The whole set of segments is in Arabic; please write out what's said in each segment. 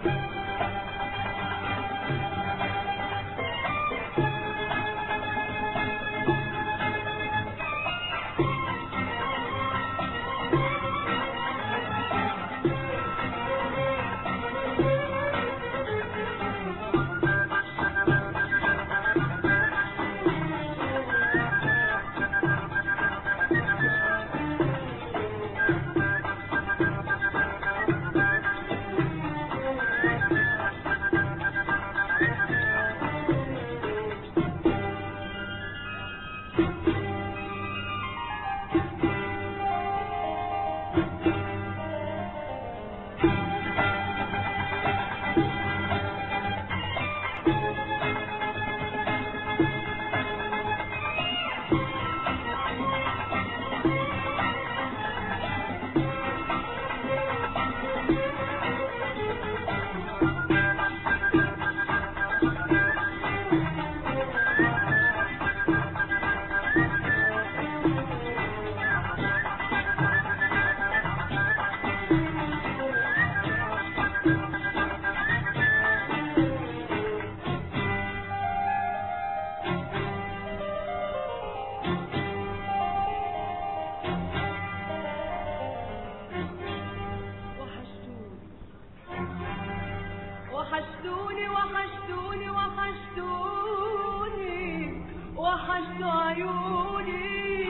وحشتوني وحشتوني وحشتوني وحشتوا عيوني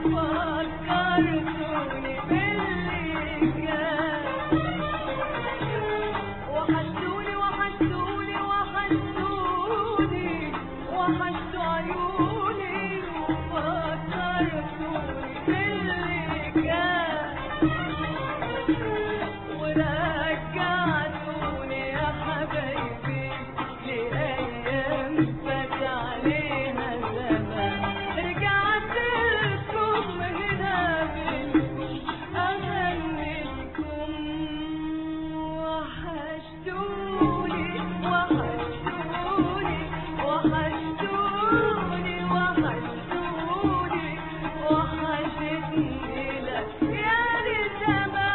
وفكرتوني باللي كان. وحشتوني وحشتوني وحشتوني وحشتوا عيوني وفكرتوني باللي كان. ورجعتوني يا حبايبي لأيام فات عليها زمان. رجعت لكم هنا منكم أغني لكم. وحشتوني وحشتوني وحشتوني وحشتوني وحشتني ليالي زمان.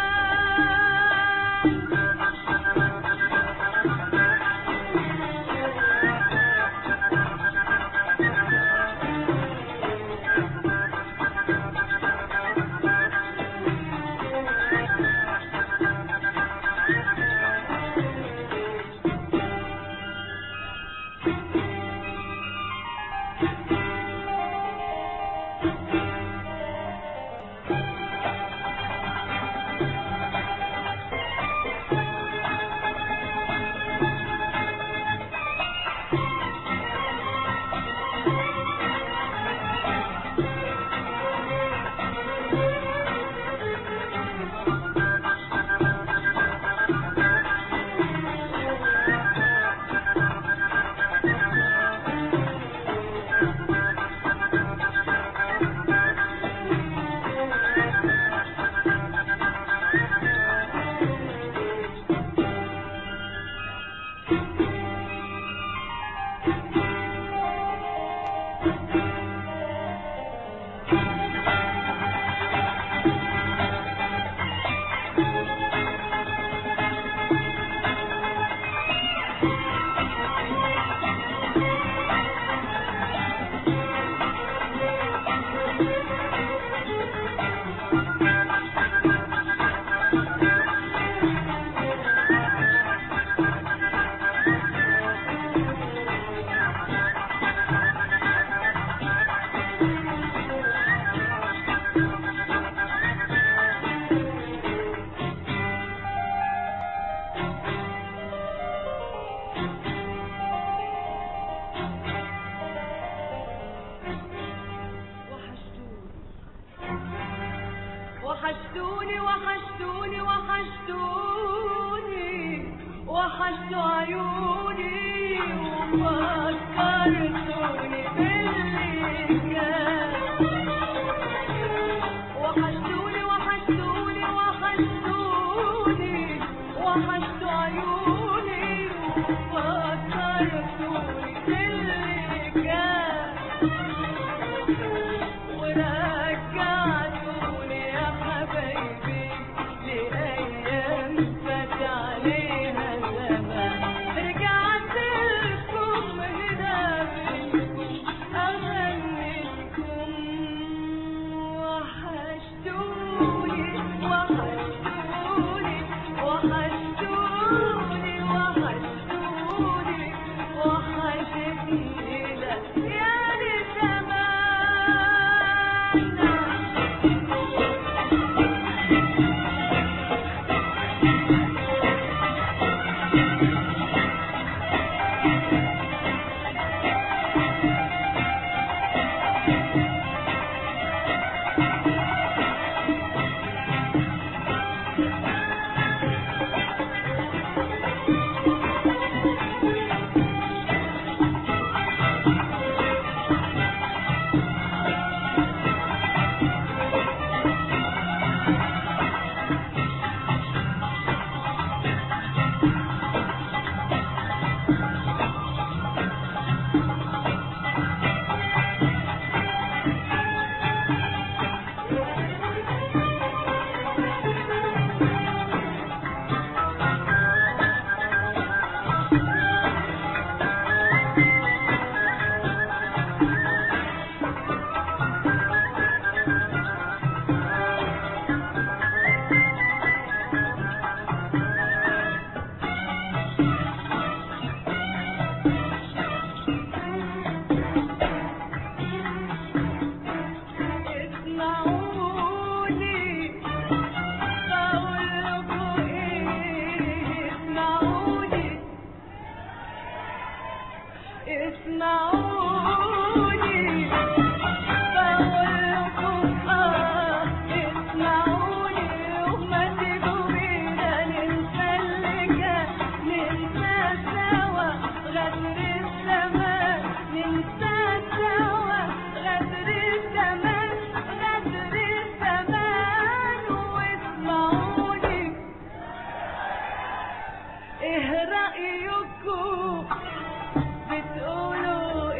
وحشتوني وحشتوني وحشتوني وحشتوا عيوني وفكرتوني باللي كان. وحشتوني وحشتوني وحشتوني وحشتوا عيوني وفكرتوني باللي كان. ورجعتوني يا حبايبي لأيام فات عليها زمان. ايه رأيكم بتقولوا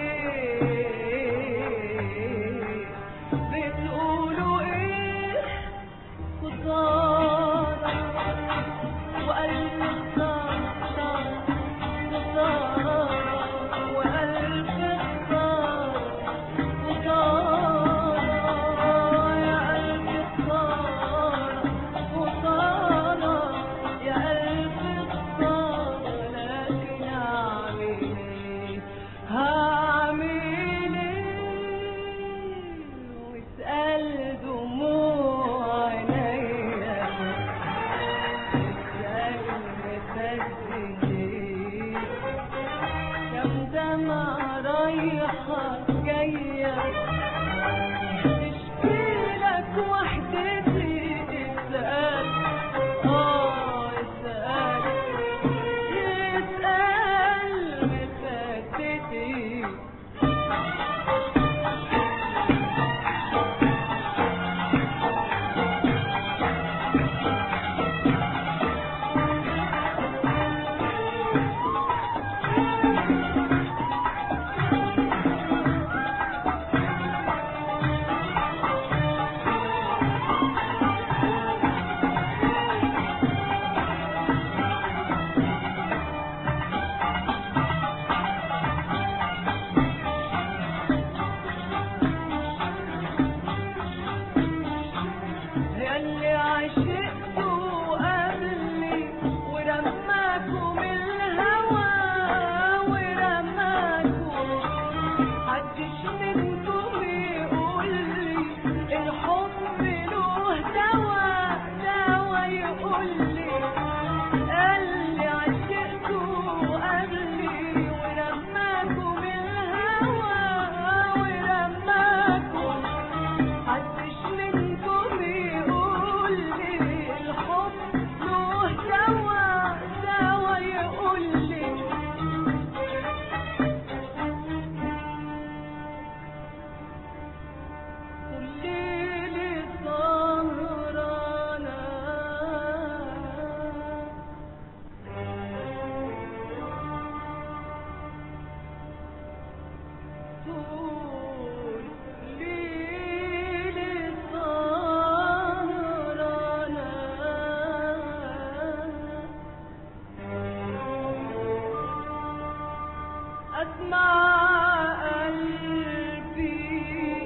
ايه؟ بتقولوا ايه؟ خسارة وألف خسارة، خسارة وألف خسارة، خسارة يا ألف خسارة، خسارة يا ألف خسارة. لكن أعمل إيه؟ هعمل إيه؟ واسأل دموع عينيا، اسأل مفسدين كم دمعة رايحة جاية تشكيلك وحدتي. اسأل اسأل اسأل مفسدين. ياللي عشقتوا قبلي ورماكم الهوى ورماكم، محدش منكم يقولي الحب له دوا، دوا يقولي. اللي عشقتوا قبلي ورماكم الهوى ورماكم، محدش منكم يقولي الحب له دوا، دوا يقولي. طول ليلي سهرانة طول ليلي سهرانة أسمع قلبي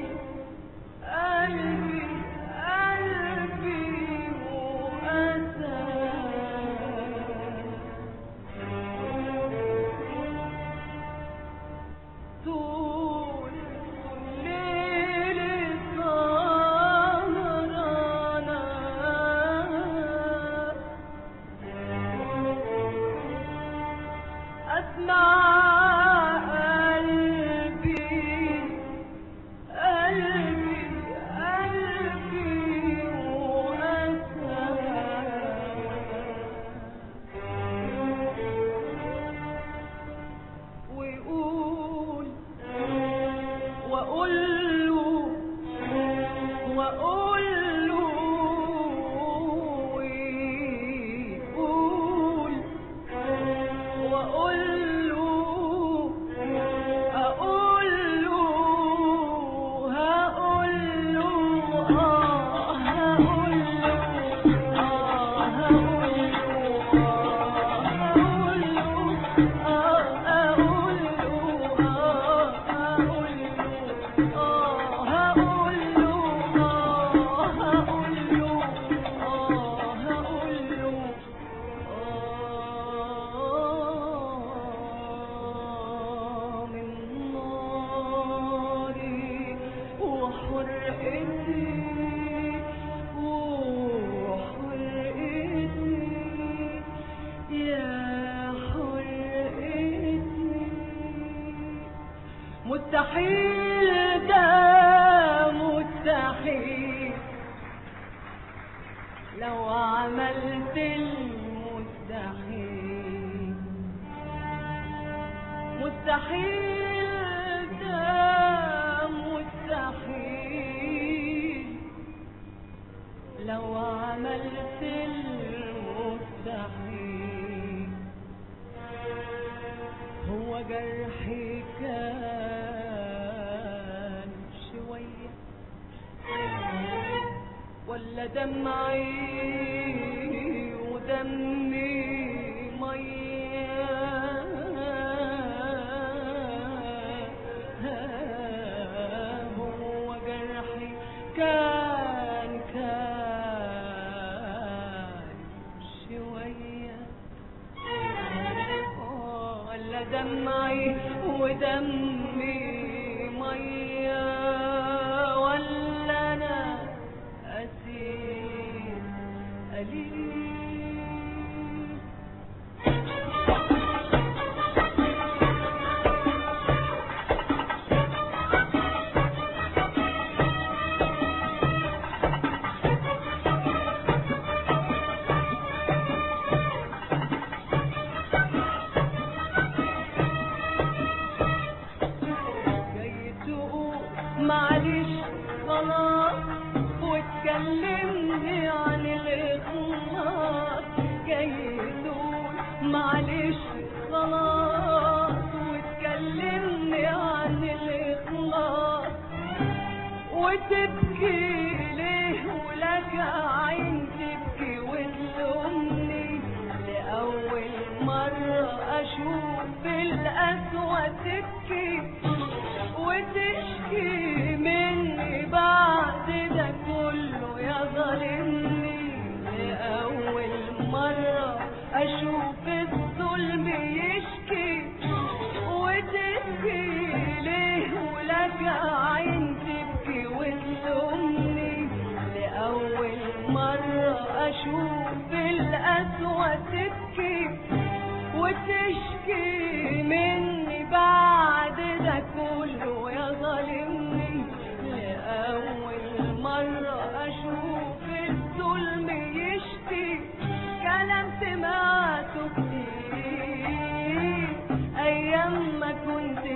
قلبي قلبي وأسى طول ليلي سهرانة أسمع قلبي قلبي قلبي وأسى ويقول وأقول له وأقول له ويقول وأقول له أقول له هقول له هقول له هقول مستحيل ده مستحيل لو عملت المستحيل، مستحيل ده مستحيل لو عملت المستحيل. ودمعي ودمي هو جرحي كان شوية ولا دمعي ودمي مية ولا أنا أسير قليل معلش خلاص واتكلمني عن الإخلاص جاي تقول معلش خلاص واتكلمني عن الإخلاص وتبكي ليه ولك عين تبكي وتلومني لأول مرة أشوف القسوة تبكي وتشكي مني بعد ده كله يا ظالمني لأول مرة أشوف الظلم يشكي وتبكي ليه ولك عين تبكي وتلومني لأول مرة أشوف القسوة تبكي وتشكي مني بعد ده كله يا ظالمني لأول مرة أشوف الظلم يشكي كلام سمعته كتير أيام ما كنت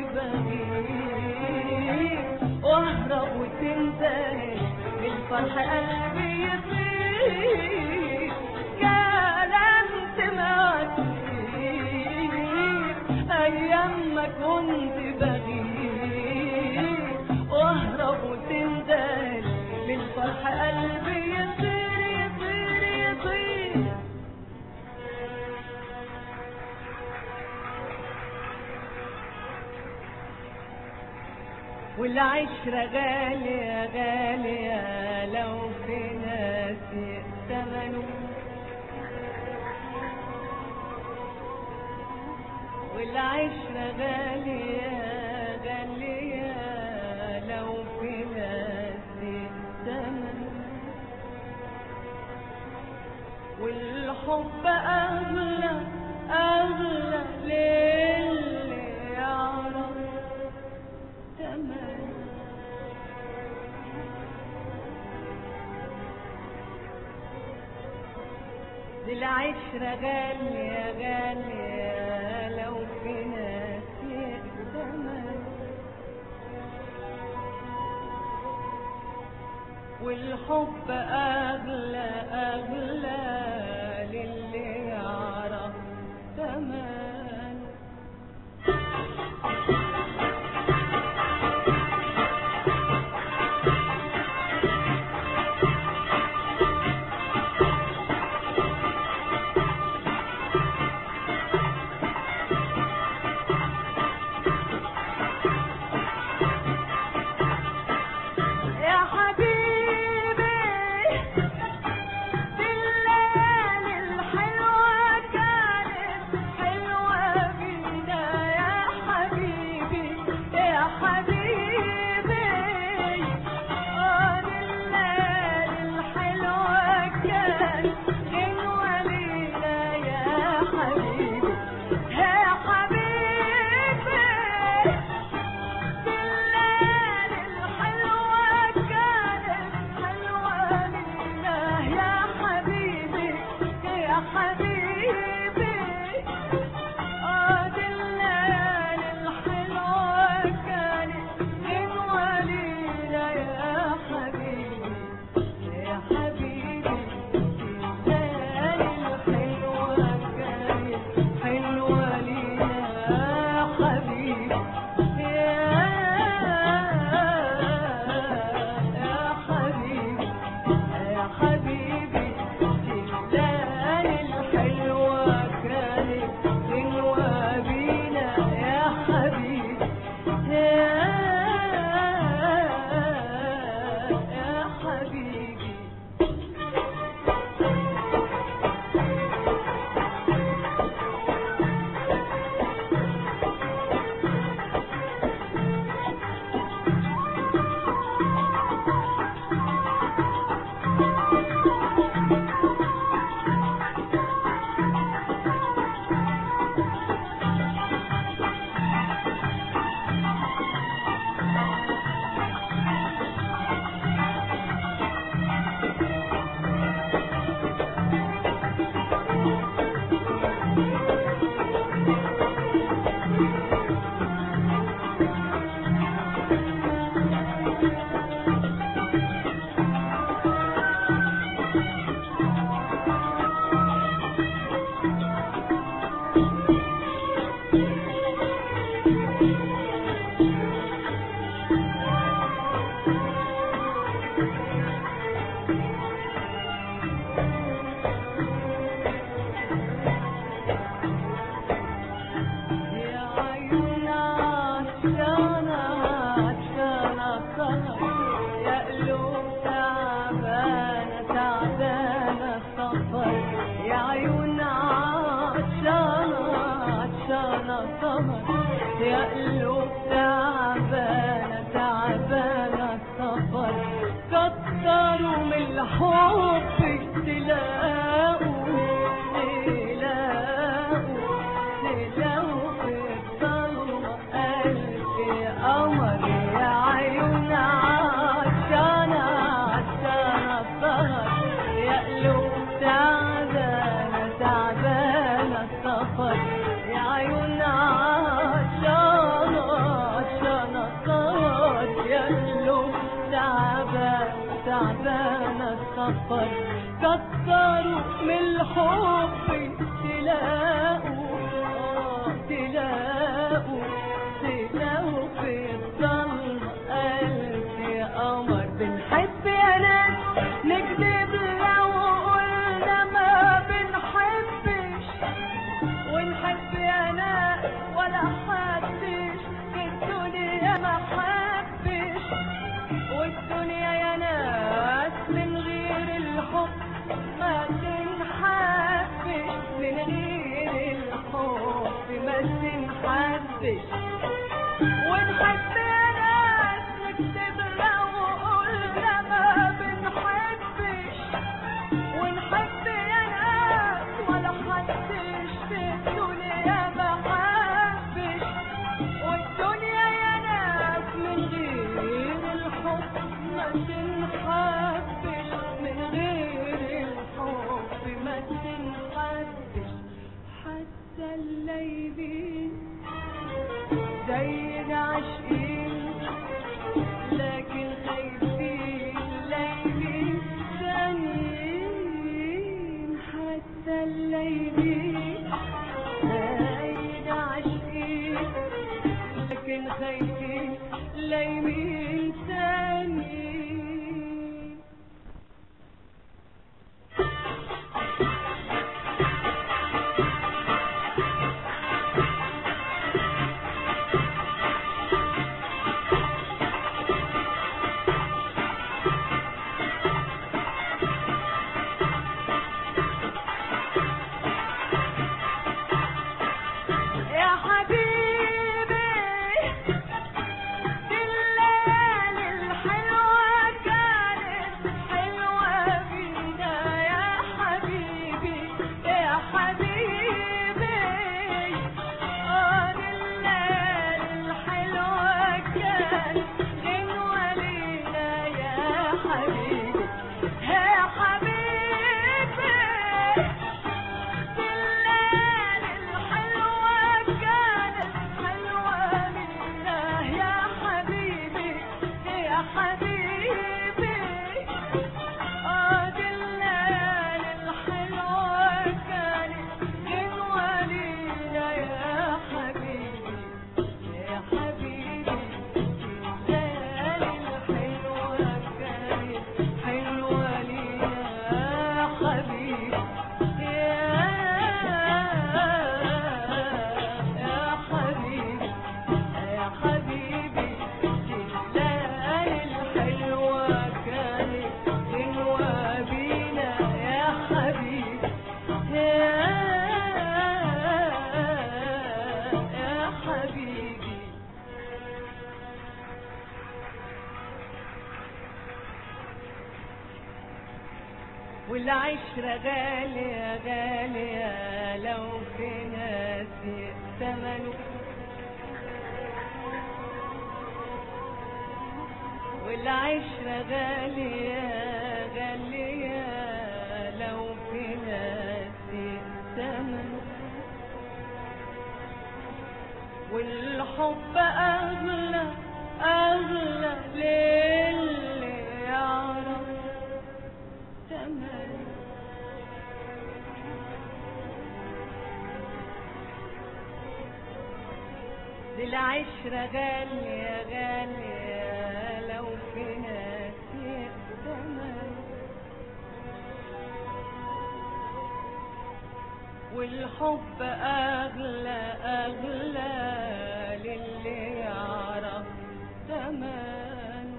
بغير وأهرب وتنتهي بالفرح قلبي يطير كلام سمعته أيام ما كنت بغير وأهرب وتندل بالفرح قلبي يطير يطير يطير والعشرة غالية غالية لو في ناس يأتمنوا والعشرة غالية غالية لو في ناس يأتمنوا والحب أغلى أغلى للي يعرف تمن العشرة غالية غالية لو في ناس يأتمن والحب أغلى أغلى للي يعرف تمن يا حبيبي بالله سهر يا قلوب تعبانة تعبانة سفر كتروا من الحب تلاقوا في الضلمة ألف قمر يا عيون عشانة عشانة سهر يا قلوب تعبانة تعبانة سفر يا عيون عشانة عشانة سهر يا قلوب تعبانة تعبانة سفر كتروا من الحب تلاقوا في الضلمة ألف قمر بنحب يا ناس نكذب لو قلنا ما بنحبش ونحب يا ناس ولا حدش في الدنيا ما حبش والدنيا يا ناس من غير الحب ما تنحبش من غير الحب ما تنحبش ونحب يا ناس نكتب لو قلنا ما بنحبش ونحب يا ناس ولا حدش في الدنيا ما حبش والدنيا يا ناس من غير الحب ما تنحبش من غير الحب ما تنحبش حتى الليل زي العاشقين لكن خايفين ليلين ثانيين حتى الليل زي العاشقين لكن خايفين ليلين ثانيين يا حبيبي دي الليالي الحلوة كانت حلوة بينا يا حبيبي يا حبيبي دي الليالي الحلوة كانت غنوة لينا يا حبيبي يا حبيبي الليالي الحلوة كانت حلوة لينا يا حبيبي يا حبيبي دي الليالي الحلوة كانت غنوة لينا يا حبيبي يا حبيبي الليالي الحلوة كانت حلوة لينا يا حبيبي يا حبيبي الليالي الحلوة كانت غنوة بينا يا حبيبي يا حبيبي والعشرة غالية غالية لو في ناس يأتمنوا والعشرة غالية غالية لو في ناس يأتمنوا والحب أغلى أغلى للي يعرف تمام دي العشرة غالية غالية لو في ناس يأتمنوا والحب أغلى أغلى للي يعرف تمام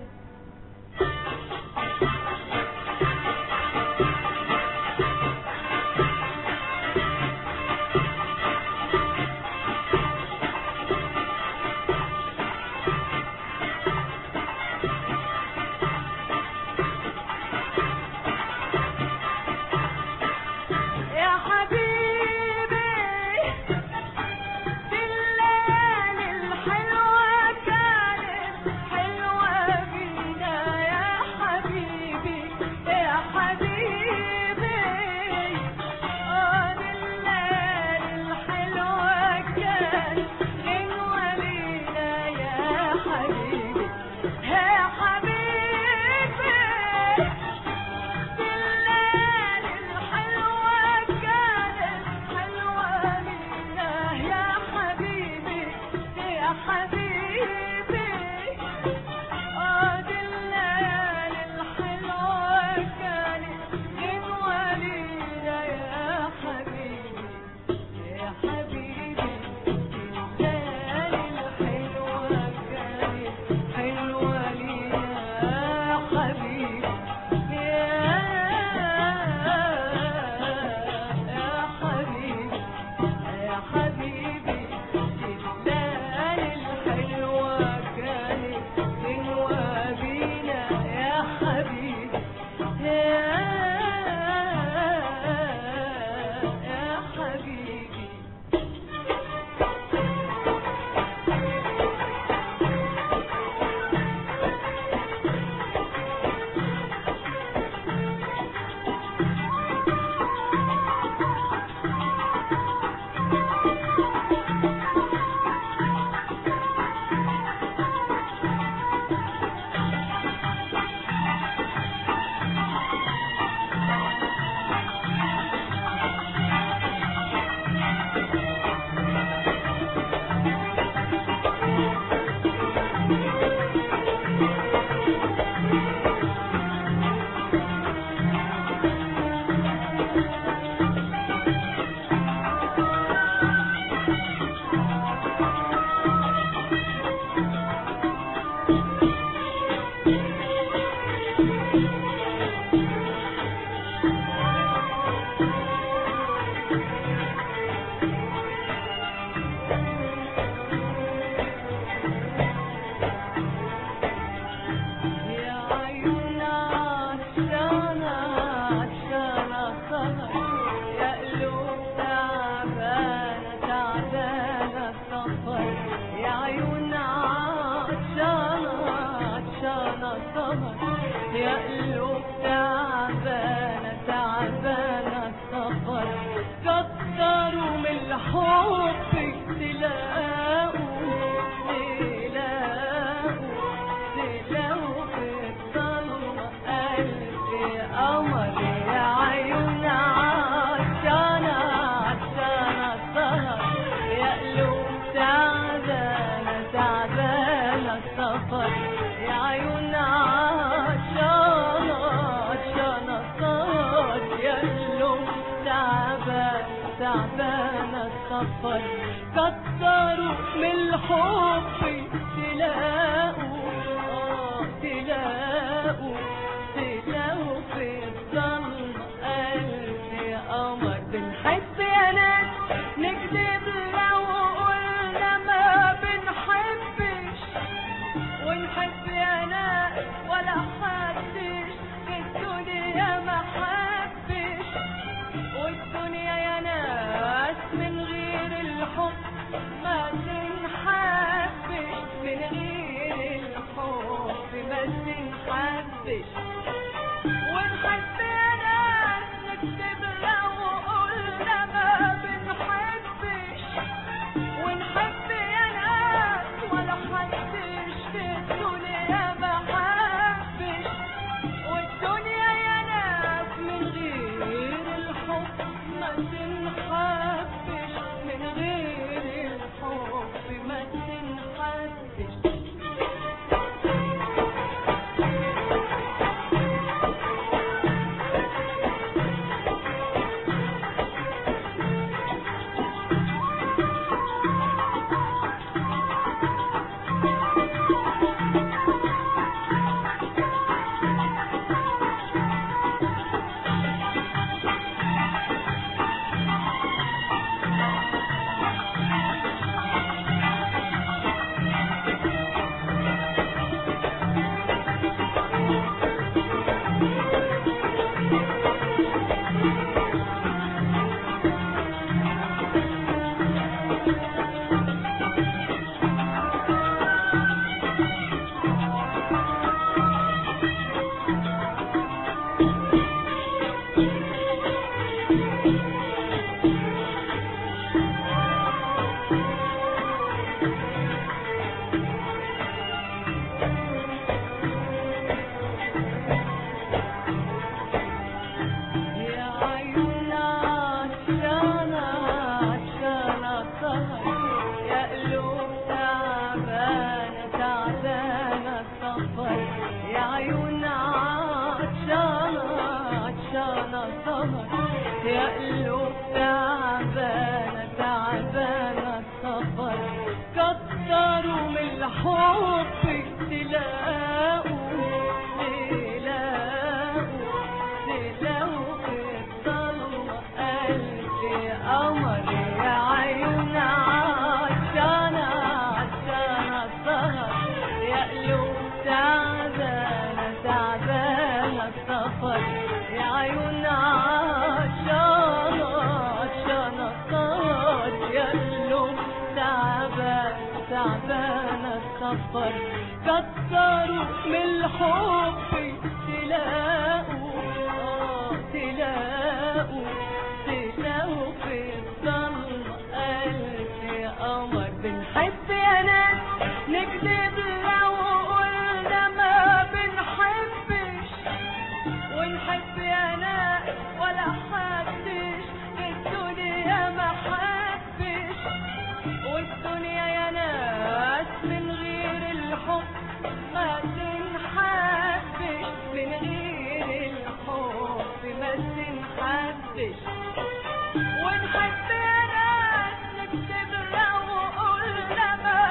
تعبانة السفر يا عيون عطشانة عطشانة السهر يا قلوب تعبانة تعبانة السفر كتروا من الحب تلاقوا في الضلمة ألف قمر يا عيون عطشانة عطشانة السهر يا قلوب تعبانة تعبانة السفر يا عيون عطشانة عطشانة السهر يا قلوب تعبانة تعبانة السفر كتروا من الحب تلاقوا تلاقوا في الضلمة ألف قمر بنحب يا ناس نكذب لو قلنا ما بنحبش ونحب يا ناس ولا حدش في الدنيا ما حبش والدنيا يا ناس من غير الحب ما تنحبش من غير الحب ما تنحبش ونحب يا ناس نكتب لو قلنا ما بنحبش ونحب يا ناس ولا حدش في الدنيا ما حبش والدنيا يا ناس من غير الحب ما تنحبش من غير الحب ما تنحبش يا قلوب تعبانة تعبانة السفر كتروا من الحب تلاقوا في الضلمة ألف قمر يا عيون عطشانة عطشانة السهر يا قلوب تعبانة تعبانة السفر يا عيون عطشانة عطشانة السهر يا قلوب تعبانة السفر كتروا من الحب تلاقوا في الضلمة ألف قمر بنحب يا ناس نكذب لو قلنا ما بنحبش ونحب يا ناس ولا حدش في الدنيا ما حبش والدنيا يا ناس من غير الحب ما تنحبش من غير الحب ما تنحبش ونحب يا ناس نكتب لو قلنا ما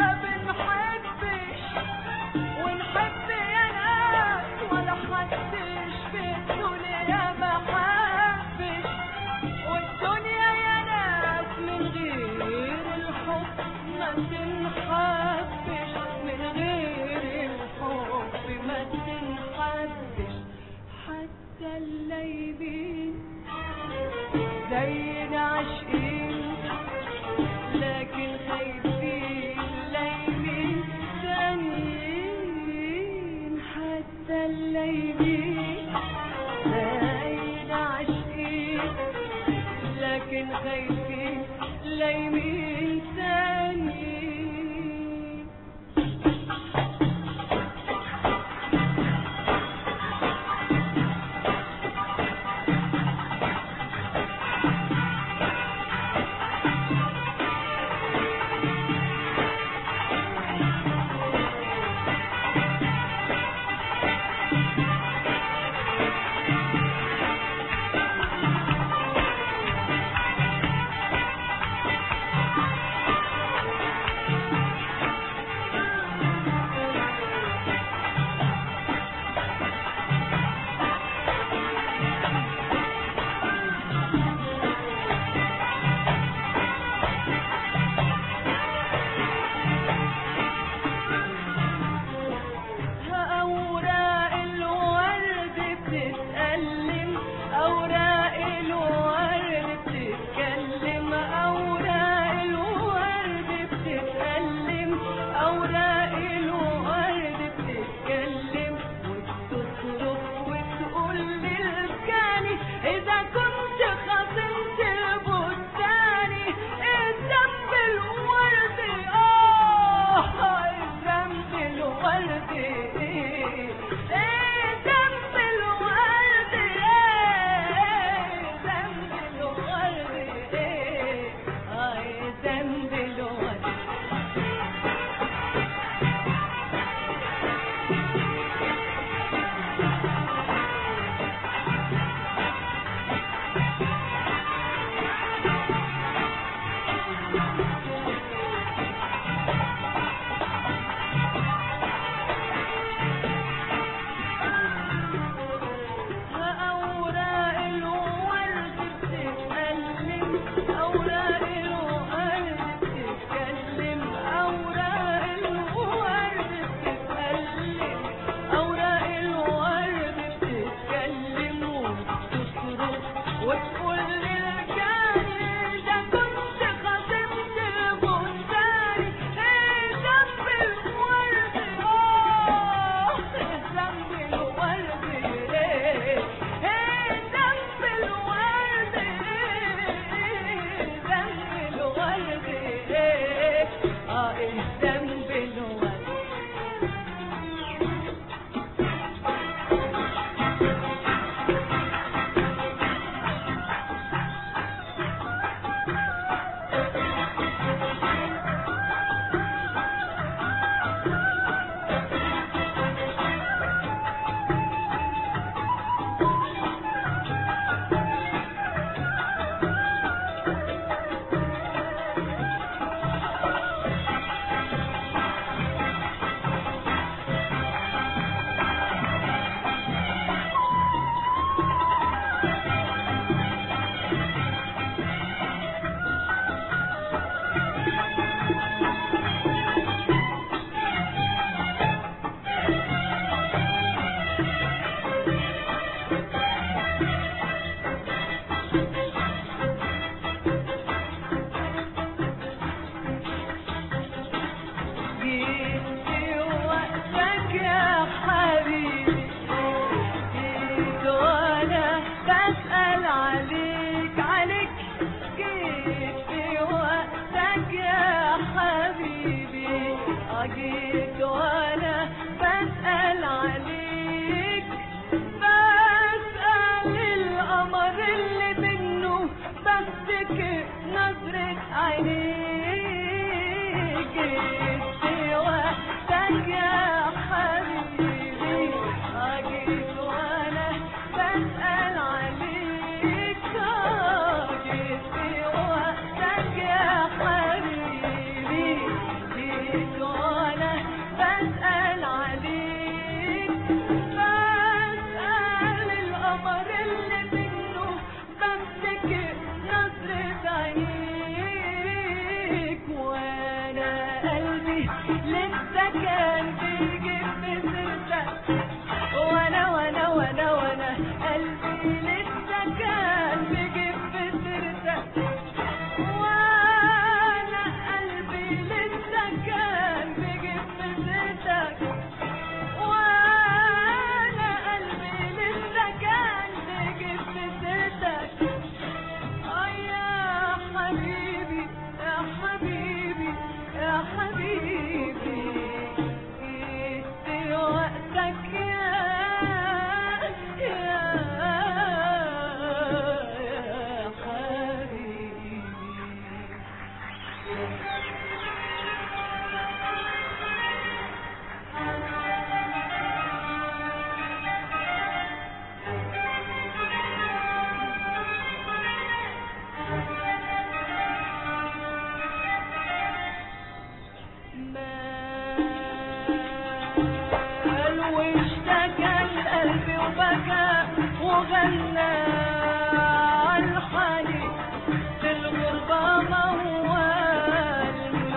حبيبي أجيت وأنا بسأل عليك، بسأل القمر اللي منه بفتكر نظرة عينيك. جيت وقتك يا حبيبي أجيت وأنا بسأل عليك، جيت وقتك يا حبيبي جيت وأنا بسأل عليك، بسأل القمر اللي منه بفتكر نظرة عينيك. وأنا قلبي لسه كان بيجيب بسيرتك، وانا قلبي لسه كان بيجيب بسيرتك، وانا قلبي لسه كان بيجيب بسيرتك، وانا قلبي لسه كان بيجيب بسيرتك. يا حبيبي يا حبيبي يا حبيبي جيت وقتك يا حبيبي. مال واشتكى القلب وبكى وغنى عالحنين في الغربة موال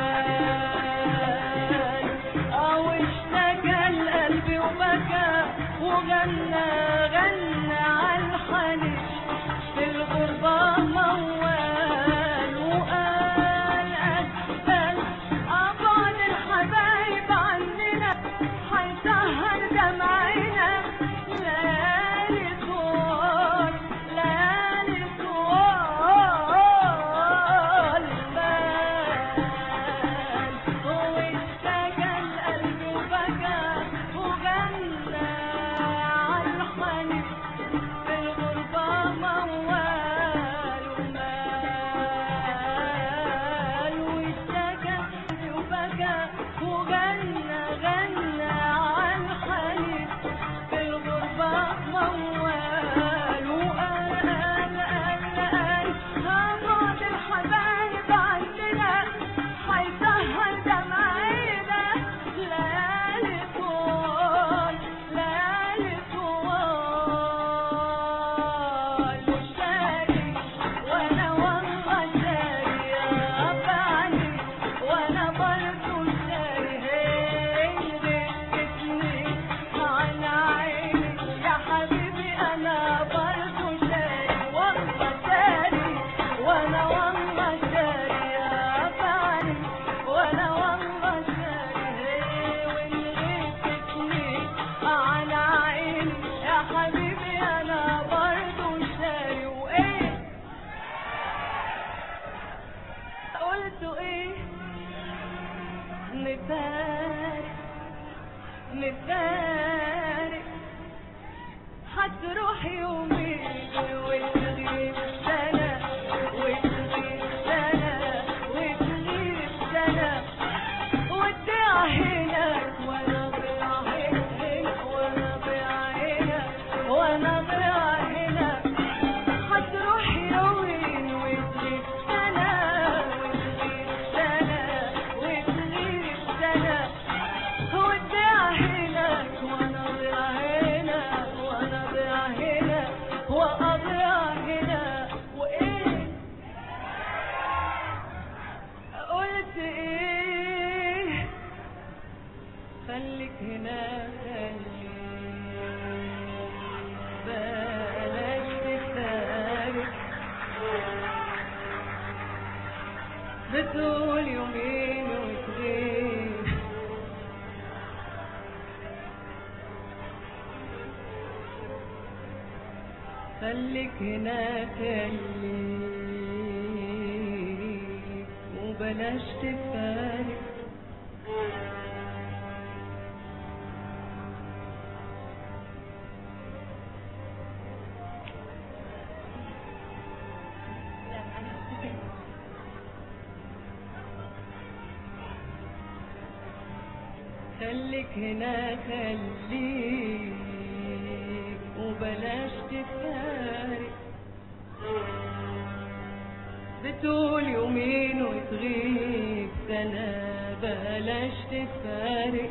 مال. واشتكى القلب وبكى وغنى عالحنين في الغربة موال. وقال أسأل أبعد الحبايب عننا حيسهر دمعنا ليالي طوال ليالي طوال بال. واشتكى القلب وبكى وغنى عالحنين في الغربة موال ومال. واشتكى القلب وبكى وغنى عالحنين في الغربة موال. وقال هبعد الحبايب عندنا حيسهر دمعنا ليالي طوال ليالي طوال. وشاري وانا والله شاري يا بعلي وانا برضو شاري. غبتني عن عيني يا حبيبي انا برضو شاري والله شاري وانا والله شاري يا بعلي وانا والله شاري. وان غبتني عن عيني يا حبيبي انا برضو شاري. وايه قلتوا ايه؟ نفارق هتروح يومين وتغيب سنة وتغيب سنة وتغيب سنة وتضيع هناك وانا ضيع هنا وانا ضيع هنا وانا ضيع هنا. هتروح يومين وتغيب سنة وتغيب سنة وتغيب سنة وتضيع هناك وانا ضيع هنا وانا ضيع هنا واضيع هنا. وايه قلت ايه؟ خليك هنا خليك بلاش تفارق. بتقول يومين وتغيب خليك هنا خليك وبلاش تفارق. خليك هنا خليك وبلاش تفارق. بتقول يومين وتغيب سنة بلاش تفارق.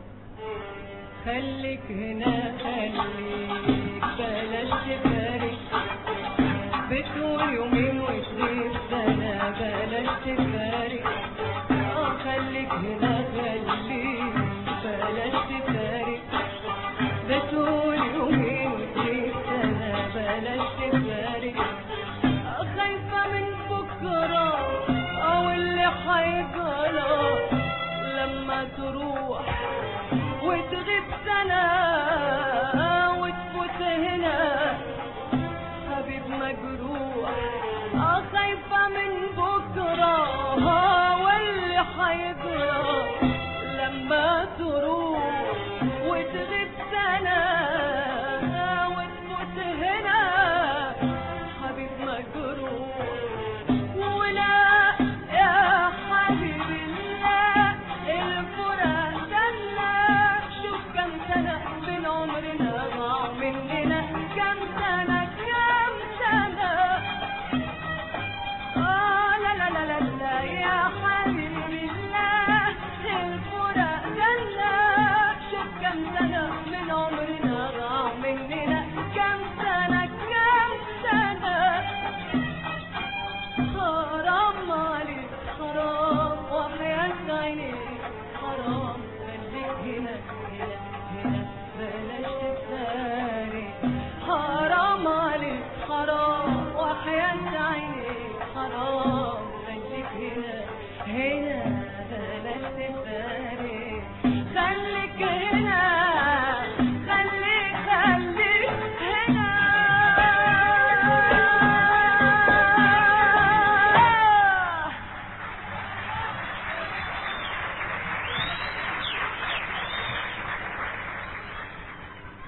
خليك هنا خليك بلاش تفارق. بتقول يومين وتغيب سنة بلاش تفارق. خليك هنا خليك بلاش تفارق. بتقول يومين وتغيب سنة بلاش تفارق. خايفة من بكرة أو اللي حيجرى لما تروح وتغيب سنة